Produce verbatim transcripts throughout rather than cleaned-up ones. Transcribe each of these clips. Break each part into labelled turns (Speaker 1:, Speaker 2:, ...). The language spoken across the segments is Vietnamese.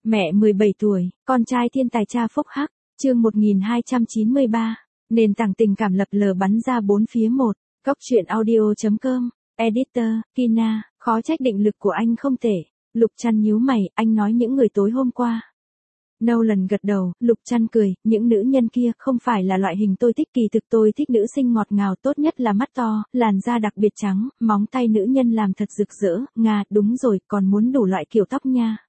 Speaker 1: Mẹ mười bảy tuổi, con trai thiên tài cha phúc hắc, chương một nghìn hai trăm chín mươi ba, nền tảng tình cảm lập lờ bắn ra bốn phía một, góc truyện audio chấm com, editor, Kina, khó trách định lực của anh không tệ. Lục Trăn nhíu mày, anh nói những người tối hôm qua. Nolan gật đầu, Lục Trăn cười, những nữ nhân kia không phải là loại hình tôi thích, kỳ thực tôi thích nữ sinh ngọt ngào, tốt nhất là mắt to, làn da đặc biệt trắng, móng tay nữ nhân làm thật rực rỡ, Nga, đúng rồi, còn muốn đủ loại kiểu tóc nha.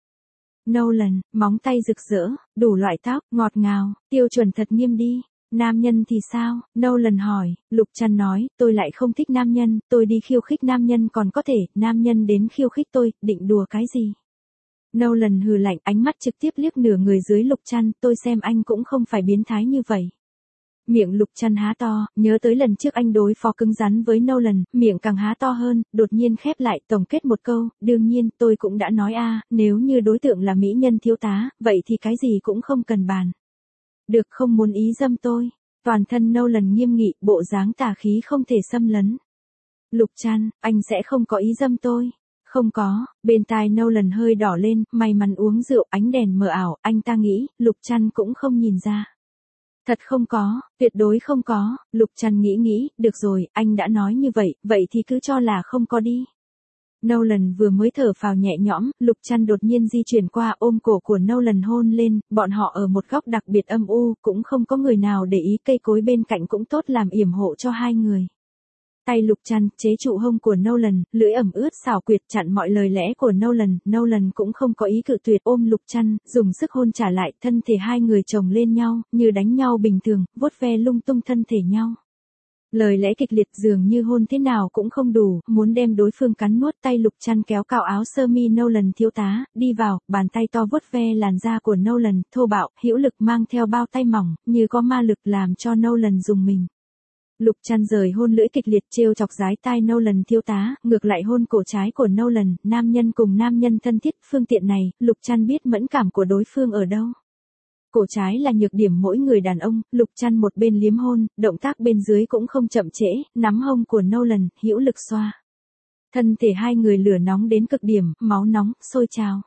Speaker 1: Nolan, móng tay rực rỡ, đủ loại tóc, ngọt ngào, tiêu chuẩn thật nghiêm đi. Nam nhân thì sao? Nolan hỏi. Lục Trăn nói, tôi lại không thích nam nhân, tôi đi khiêu khích nam nhân còn có thể, nam nhân đến khiêu khích tôi, định đùa cái gì? Nolan hừ lạnh, ánh mắt trực tiếp liếc nửa người dưới Lục Trăn, tôi xem anh cũng không phải biến thái như vậy. Miệng Lục Trăn há to, nhớ tới lần trước anh đối phó cứng rắn với Nolan, miệng càng há to hơn, đột nhiên khép lại, tổng kết một câu, đương nhiên, tôi cũng đã nói a, nếu như đối tượng là mỹ nhân thiếu tá, vậy thì cái gì cũng không cần bàn. Được, không muốn ý dâm tôi. Toàn thân Nolan nghiêm nghị, bộ dáng tà khí không thể xâm lấn. Lục Trăn, anh sẽ không có ý dâm tôi. Không có, bên tai Nolan hơi đỏ lên, may mắn uống rượu, ánh đèn mờ ảo, anh ta nghĩ, Lục Trăn cũng không nhìn ra. Thật không có, tuyệt đối không có. Lục Trăn nghĩ nghĩ, được rồi, anh đã nói như vậy, vậy thì cứ cho là không có đi. Nolan vừa mới thở phào nhẹ nhõm, Lục Trăn đột nhiên di chuyển qua ôm cổ của Nolan hôn lên, bọn họ ở một góc đặc biệt âm u, cũng không có người nào để ý, cây cối bên cạnh cũng tốt làm yểm hộ cho hai người. Tay Lục Trăn chế trụ hông của Nolan, lưỡi ẩm ướt xảo quyệt chặn mọi lời lẽ của Nolan, Nolan cũng không có ý cự tuyệt, ôm Lục Trăn, dùng sức hôn trả lại, thân thể hai người chồng lên nhau, như đánh nhau bình thường, vuốt ve lung tung thân thể nhau. Lời lẽ kịch liệt dường như hôn thế nào cũng không đủ, muốn đem đối phương cắn nuốt. Tay Lục Trăn kéo cào áo sơ mi Nolan thiếu tá, đi vào, bàn tay to vuốt ve làn da của Nolan, thô bạo, hữu lực mang theo bao tay mỏng, như có ma lực làm cho Nolan rùng mình. Lục Trăn rời hôn lưỡi kịch liệt trêu chọc dái tai Nolan thiếu tá, ngược lại hôn cổ trái của Nolan, nam nhân cùng nam nhân thân thiết, phương tiện này, Lục Trăn biết mẫn cảm của đối phương ở đâu. Cổ trái là nhược điểm mỗi người đàn ông, Lục Trăn một bên liếm hôn, động tác bên dưới cũng không chậm trễ, nắm hông của Nolan, hữu lực xoa. Thân thể hai người lửa nóng đến cực điểm, máu nóng, sôi trào.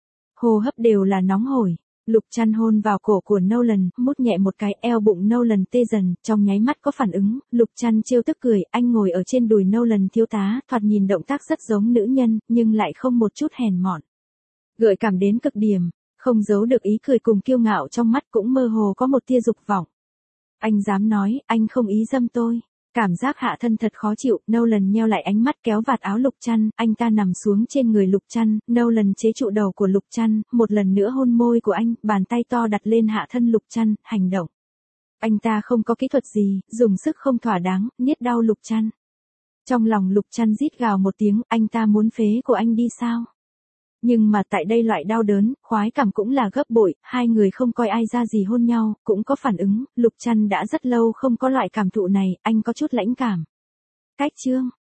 Speaker 1: Hô hấp đều là nóng hổi. Lục Trăn hôn vào cổ của Nolan, mút nhẹ một cái, eo bụng Nolan tê dần, trong nháy mắt có phản ứng, Lục Trăn trêu tức cười, anh ngồi ở trên đùi Nolan thiếu tá, thoạt nhìn động tác rất giống nữ nhân, nhưng lại không một chút hèn mọn. Gợi cảm đến cực điểm, không giấu được ý cười cùng kiêu ngạo trong mắt, cũng mơ hồ có một tia dục vọng. Anh dám nói, anh không ý dâm tôi. Cảm giác hạ thân thật khó chịu, Nolan nheo lại ánh mắt kéo vạt áo Lục Trăn, anh ta nằm xuống trên người Lục Trăn, Nolan chế trụ đầu của Lục Trăn, một lần nữa hôn môi của anh, bàn tay to đặt lên hạ thân Lục Trăn, hành động. Anh ta không có kỹ thuật gì, dùng sức không thỏa đáng, niết đau Lục Trăn. Trong lòng Lục Trăn rít gào một tiếng, anh ta muốn phế của anh đi sao? Nhưng mà tại đây loại đau đớn, khoái cảm cũng là gấp bội, hai người không coi ai ra gì hôn nhau, cũng có phản ứng, Lục Trăn đã rất lâu không có loại cảm thụ này, anh có chút lãnh cảm. Cách chương,